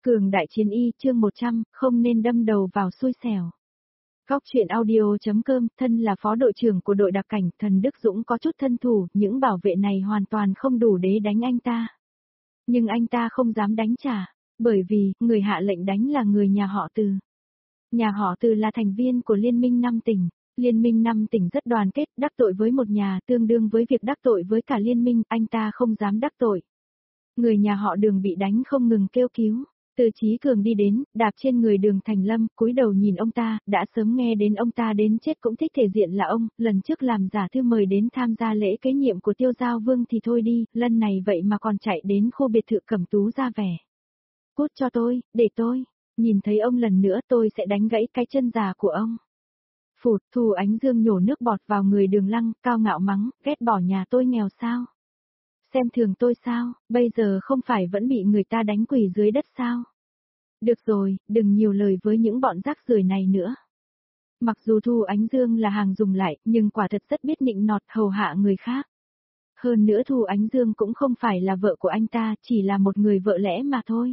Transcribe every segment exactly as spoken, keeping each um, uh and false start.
Cường đại chiến y chương một trăm, không nên đâm đầu vào xui xẻo. Góc truyện audio.com, thân là phó đội trưởng của đội đặc cảnh, Thần Đức Dũng có chút thân thủ, những bảo vệ này hoàn toàn không đủ để đánh anh ta. Nhưng anh ta không dám đánh trả, bởi vì, người hạ lệnh đánh là người nhà họ Từ. Nhà họ Từ là thành viên của Liên minh năm tỉnh. Liên minh năm tỉnh rất đoàn kết, đắc tội với một nhà tương đương với việc đắc tội với cả liên minh, anh ta không dám đắc tội. Người nhà họ Đường bị đánh không ngừng kêu cứu. Từ Chí Cường đi đến, đạp trên người Đường Thành Lâm, cúi đầu nhìn ông ta, đã sớm nghe đến ông ta đến chết cũng thích thể diện là ông, lần trước làm giả thư mời đến tham gia lễ kế nhiệm của Tiêu Giao Vương thì thôi đi, lần này vậy mà còn chạy đến khu biệt thự Cẩm Tú ra vẻ. Cút cho tôi, để tôi, nhìn thấy ông lần nữa tôi sẽ đánh gãy cái chân già của ông. Phụt, Thu Ánh Dương nhổ nước bọt vào người Đường Lăng, cao ngạo mắng, ghét bỏ nhà tôi nghèo sao? Xem thường tôi sao, bây giờ không phải vẫn bị người ta đánh quỳ dưới đất sao? Được rồi, đừng nhiều lời với những bọn rác rưởi này nữa. Mặc dù Thu Ánh Dương là hàng dùng lại, nhưng quả thật rất biết nịnh nọt hầu hạ người khác. Hơn nữa Thu Ánh Dương cũng không phải là vợ của anh ta, chỉ là một người vợ lẽ mà thôi.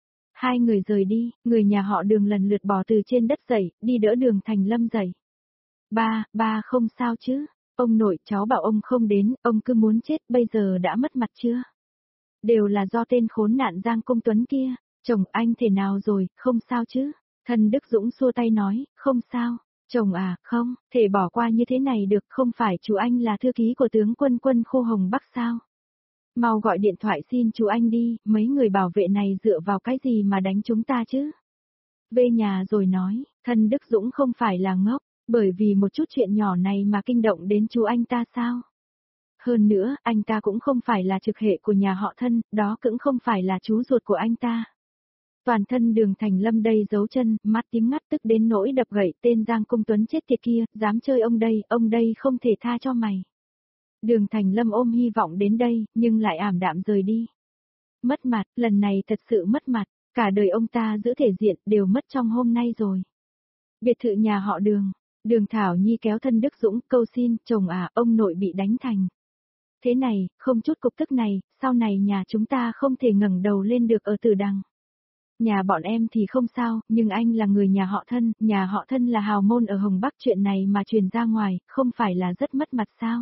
Hai người rời đi, người nhà họ Đường lần lượt bò từ trên đất dậy, đi đỡ Đường Thành Lâm dậy. Ba, ba không sao chứ? Ông nội, cháu bảo ông không đến, ông cứ muốn chết, bây giờ đã mất mặt chưa? Đều là do tên khốn nạn Giang Công Tuấn kia, chồng anh thế nào rồi, không sao chứ? Thần Đức Dũng xua tay nói, không sao, chồng à, không, thể bỏ qua như thế này được, không phải chú anh là thư ký của tướng quân quân khu Hồng Bắc sao? Mau gọi điện thoại xin chú anh đi, mấy người bảo vệ này dựa vào cái gì mà đánh chúng ta chứ? Về nhà rồi nói, Thần Đức Dũng không phải là ngốc. Bởi vì một chút chuyện nhỏ này mà kinh động đến chú anh ta sao? Hơn nữa, anh ta cũng không phải là trực hệ của nhà họ Thân, đó cũng không phải là chú ruột của anh ta. Toàn thân Đường Thành Lâm đây giấu chân, mắt tím ngắt tức đến nỗi đập gậy tên Giang Công Tuấn chết tiệt kia, dám chơi ông đây, ông đây không thể tha cho mày. Đường Thành Lâm ôm hy vọng đến đây, nhưng lại ảm đạm rời đi. Mất mặt, lần này thật sự mất mặt, cả đời ông ta giữ thể diện đều mất trong hôm nay rồi. Biệt thự nhà họ Đường. Đường Thảo Nhi kéo thân Đức Dũng, câu xin, chồng à, ông nội bị đánh thành. Thế này, không chút cục tức này, sau này nhà chúng ta không thể ngẩng đầu lên được ở Tử Đằng. Nhà bọn em thì không sao, nhưng anh là người nhà họ Thân, nhà họ Thân là hào môn ở Hồng Bắc, chuyện này mà truyền ra ngoài, không phải là rất mất mặt sao?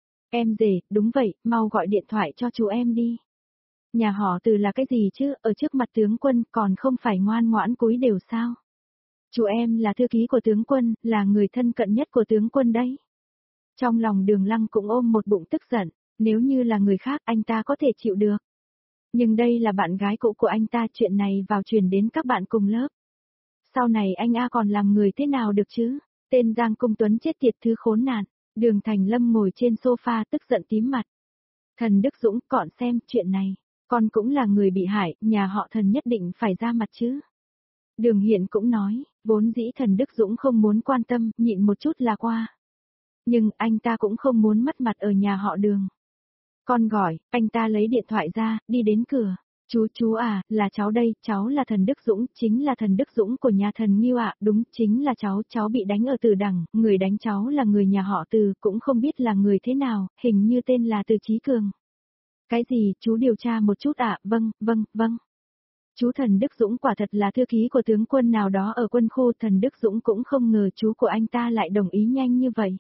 Em rể, đúng vậy, mau gọi điện thoại cho chú em đi. Nhà họ Từ là cái gì chứ, ở trước mặt tướng quân còn không phải ngoan ngoãn cúi đều sao? Chú em là thư ký của tướng quân, là người thân cận nhất của tướng quân đấy. Trong lòng Đường Lăng cũng ôm một bụng tức giận, nếu như là người khác anh ta có thể chịu được. Nhưng đây là bạn gái cũ của anh ta, chuyện này vào truyền đến các bạn cùng lớp. Sau này anh A còn làm người thế nào được chứ? Tên Giang Công Tuấn chết tiệt thứ khốn nạn. Đường Thành Lâm ngồi trên sofa tức giận tím mặt. Thần Đức Dũng, cọn xem, chuyện này, con cũng là người bị hại, nhà họ Thần nhất định phải ra mặt chứ. Đường Hiện cũng nói, vốn dĩ Thần Đức Dũng không muốn quan tâm, nhịn một chút là qua. Nhưng anh ta cũng không muốn mất mặt ở nhà họ Đường. Con gọi, anh ta lấy điện thoại ra, đi đến cửa. Chú, chú à, là cháu đây, cháu là Thần Đức Dũng, chính là Thần Đức Dũng của nhà Thần Nghiêu ạ, đúng, chính là cháu, cháu bị đánh ở Từ Đằng, người đánh cháu là người nhà họ Từ, cũng không biết là người thế nào, hình như tên là Từ Chí Cường. Cái gì, chú điều tra một chút ạ, vâng, vâng, vâng. Chú Thần Đức Dũng quả thật là thư ký của tướng quân nào đó ở quân khu, Thần Đức Dũng cũng không ngờ chú của anh ta lại đồng ý nhanh như vậy.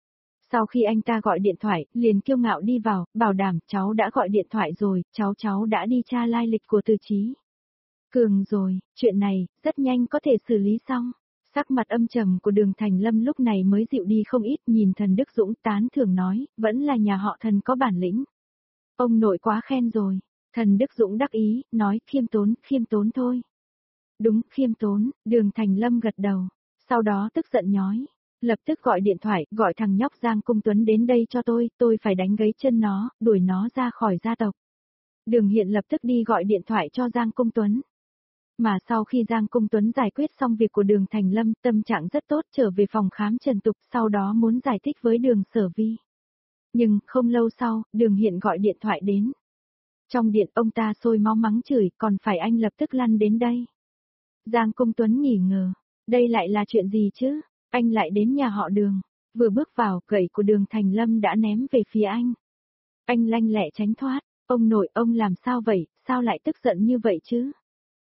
Sau khi anh ta gọi điện thoại, liền kiêu ngạo đi vào, bảo đảm cháu đã gọi điện thoại rồi, cháu cháu đã đi tra lai lịch của Từ Chí Cường rồi, chuyện này, rất nhanh có thể xử lý xong. Sắc mặt âm trầm của Đường Thành Lâm lúc này mới dịu đi không ít, nhìn Thần Đức Dũng tán thưởng nói, vẫn là nhà họ Thần có bản lĩnh. Ông nội quá khen rồi. Thần Đức Dũng đắc ý, nói khiêm tốn, khiêm tốn thôi. Đúng, khiêm tốn, Đường Thành Lâm gật đầu. Sau đó tức giận nhói. Lập tức gọi điện thoại, gọi thằng nhóc Giang Công Tuấn đến đây cho tôi, tôi phải đánh gãy chân nó, đuổi nó ra khỏi gia tộc. Đường Hiện lập tức đi gọi điện thoại cho Giang Công Tuấn. Mà sau khi Giang Công Tuấn giải quyết xong việc của Đường Thành Lâm, tâm trạng rất tốt, trở về phòng khám Trần Tục, sau đó muốn giải thích với Đường Sở Vi. Nhưng, không lâu sau, Đường Hiện gọi điện thoại đến. Trong điện ông ta sôi máu mắng chửi, còn phải anh lập tức lăn đến đây. Giang Công Tuấn nghỉ ngờ, đây lại là chuyện gì chứ, anh lại đến nhà họ Đường, vừa bước vào, gậy của Đường Thành Lâm đã ném về phía anh. Anh lanh lẹ tránh thoát, ông nội ông làm sao vậy, sao lại tức giận như vậy chứ?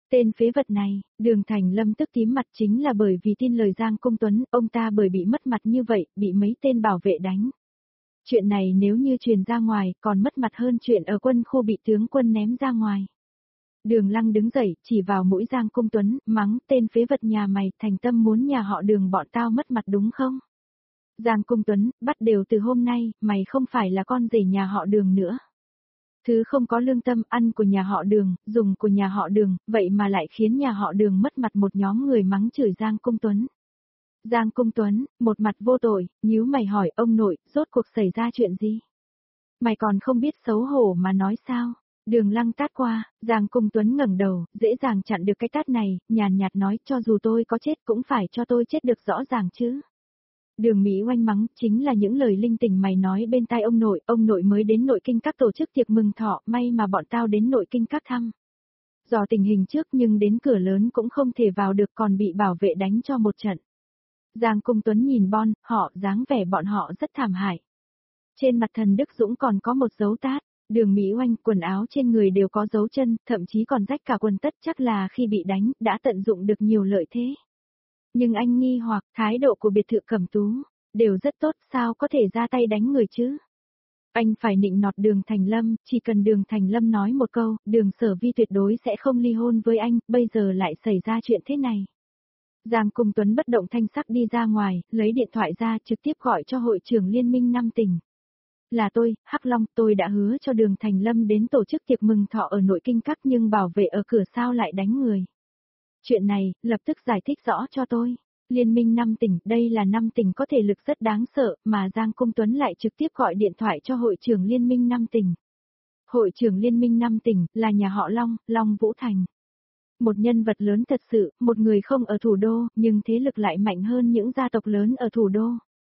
Tên phế vật này, Đường Thành Lâm tức tím mặt chính là bởi vì tin lời Giang Công Tuấn, ông ta bởi bị mất mặt như vậy, bị mấy tên bảo vệ đánh. Chuyện này nếu như truyền ra ngoài, còn mất mặt hơn chuyện ở quân khu bị tướng quân ném ra ngoài. Đường Lăng đứng dậy, chỉ vào mũi Giang Công Tuấn, mắng, tên phế vật nhà mày, thành tâm muốn nhà họ Đường bọn tao mất mặt đúng không? Giang Công Tuấn, bắt đều từ hôm nay, mày không phải là con rể nhà họ Đường nữa. Thứ không có lương tâm, ăn của nhà họ Đường, dùng của nhà họ Đường, vậy mà lại khiến nhà họ Đường mất mặt, một nhóm người mắng chửi Giang Công Tuấn. Giang Công Tuấn, một mặt vô tội, nhíu mày hỏi ông nội, rốt cuộc xảy ra chuyện gì? Mày còn không biết xấu hổ mà nói sao? Đường Lăng tát qua, Giang Công Tuấn ngẩng đầu, dễ dàng chặn được cái tát này, nhàn nhạt nói, cho dù tôi có chết cũng phải cho tôi chết được rõ ràng chứ. Đường Mỹ oanh mắng, chính là những lời linh tinh mày nói bên tai ông nội, ông nội mới đến nội kinh các tổ chức tiệc mừng thọ, may mà bọn tao đến nội kinh các thăm. Dò tình hình trước nhưng đến cửa lớn cũng không thể vào được, còn bị bảo vệ đánh cho một trận. Giang Công Tuấn nhìn Bon, họ, dáng vẻ bọn họ rất thảm hại. Trên mặt Thần Đức Dũng còn có một dấu tát, Đường Mỹ oanh, quần áo trên người đều có dấu chân, thậm chí còn rách cả quần tất, chắc là khi bị đánh, đã tận dụng được nhiều lợi thế. Nhưng anh nghi hoặc, thái độ của biệt thự Cẩm Tú, đều rất tốt, sao có thể ra tay đánh người chứ? Anh phải nịnh nọt Đường Thành Lâm, chỉ cần Đường Thành Lâm nói một câu, Đường Sở Vi tuyệt đối sẽ không ly hôn với anh, bây giờ lại xảy ra chuyện thế này. Giang Công Tuấn bất động thanh sắc đi ra ngoài, lấy điện thoại ra trực tiếp gọi cho hội trưởng Liên minh Năm tỉnh. Là tôi, Hắc Long, tôi đã hứa cho Đường Thành Lâm đến tổ chức tiệc mừng thọ ở nội kinh các, nhưng bảo vệ ở cửa sao lại đánh người. Chuyện này, lập tức giải thích rõ cho tôi. Liên minh Năm tỉnh, đây là Năm tỉnh có thể lực rất đáng sợ, mà Giang Công Tuấn lại trực tiếp gọi điện thoại cho hội trưởng Liên minh Năm tỉnh. Hội trưởng Liên minh Năm tỉnh, là nhà họ Long, Long Vũ Thành. Một nhân vật lớn thật sự, một người không ở thủ đô, nhưng thế lực lại mạnh hơn những gia tộc lớn ở thủ đô.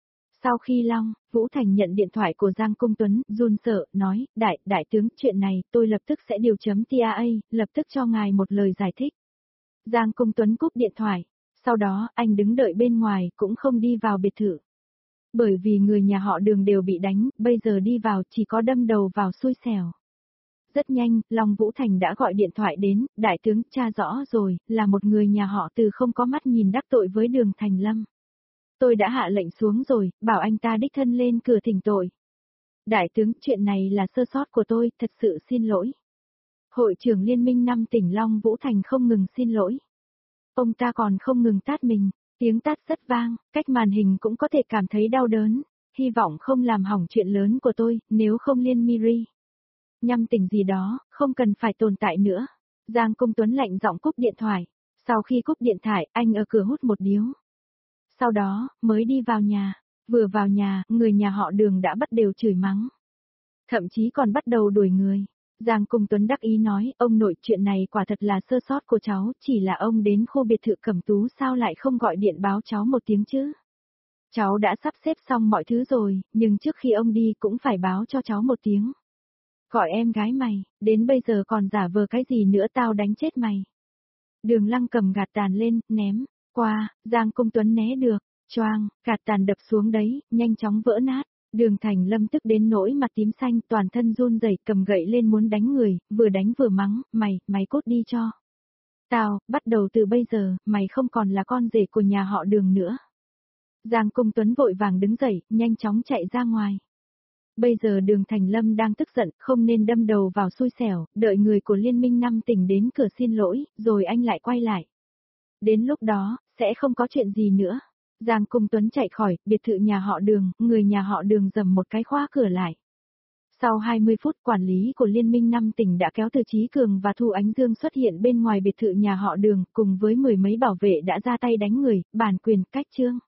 Sau khi Long, Vũ Thành nhận điện thoại của Giang Công Tuấn, run sợ, nói, đại, đại tướng, chuyện này, tôi lập tức sẽ điều chấm tê a, lập tức cho ngài một lời giải thích. Giang Công Tuấn cúp điện thoại, sau đó, anh đứng đợi bên ngoài, cũng không đi vào biệt thự. Bởi vì người nhà họ Đường đều bị đánh, bây giờ đi vào chỉ có đâm đầu vào xui xẻo. Rất nhanh, Long Vũ Thành đã gọi điện thoại đến, đại tướng, tra rõ rồi, là một người nhà họ Từ không có mắt nhìn đắc tội với Đường Thành Lâm. Tôi đã hạ lệnh xuống rồi, bảo anh ta đích thân lên cửa thỉnh tội. Đại tướng, chuyện này là sơ sót của tôi, thật sự xin lỗi. Hội trưởng Liên minh Năm tỉnh Long Vũ Thành không ngừng xin lỗi. Ông ta còn không ngừng tát mình, tiếng tát rất vang, cách màn hình cũng có thể cảm thấy đau đớn. Hy vọng không làm hỏng chuyện lớn của tôi, nếu không Liên Miri. Nhăm tỉnh gì đó, không cần phải tồn tại nữa. Giang Công Tuấn lạnh giọng cúp điện thoại. Sau khi cúp điện thoại, anh ở cửa hút một điếu. Sau đó, mới đi vào nhà. Vừa vào nhà, người nhà họ Đường đã bắt đều chửi mắng. Thậm chí còn bắt đầu đuổi người. Giang Công Tuấn đắc ý nói, ông nội, chuyện này quả thật là sơ sót của cháu, chỉ là ông đến khu biệt thự Cẩm Tú sao lại không gọi điện báo cháu một tiếng chứ? Cháu đã sắp xếp xong mọi thứ rồi, nhưng trước khi ông đi cũng phải báo cho cháu một tiếng. Gọi em gái mày, đến bây giờ còn giả vờ cái gì nữa, tao đánh chết mày. Đường Lăng cầm gạt tàn lên, ném, qua, Giang Công Tuấn né được, choang, gạt tàn đập xuống đấy, nhanh chóng vỡ nát. Đường Thành Lâm tức đến nỗi mặt tím xanh, toàn thân run rẩy, cầm gậy lên muốn đánh người, vừa đánh vừa mắng, mày, mày cút đi cho. Tao, bắt đầu từ bây giờ, mày không còn là con rể của nhà họ Đường nữa. Giang Công Tuấn vội vàng đứng dậy, nhanh chóng chạy ra ngoài. Bây giờ Đường Thành Lâm đang tức giận, không nên đâm đầu vào xui xẻo, đợi người của Liên minh Năm tỉnh đến cửa xin lỗi, rồi anh lại quay lại. Đến lúc đó, sẽ không có chuyện gì nữa. Giang Công Tuấn chạy khỏi, biệt thự nhà họ Đường, người nhà họ Đường dầm một cái khóa cửa lại. Sau hai mươi phút, quản lý của Liên minh Năm tỉnh đã kéo Từ Chí Cường và Thu Ánh Dương xuất hiện bên ngoài biệt thự nhà họ Đường, cùng với mười mấy bảo vệ đã ra tay đánh người, bản quyền, cách chương.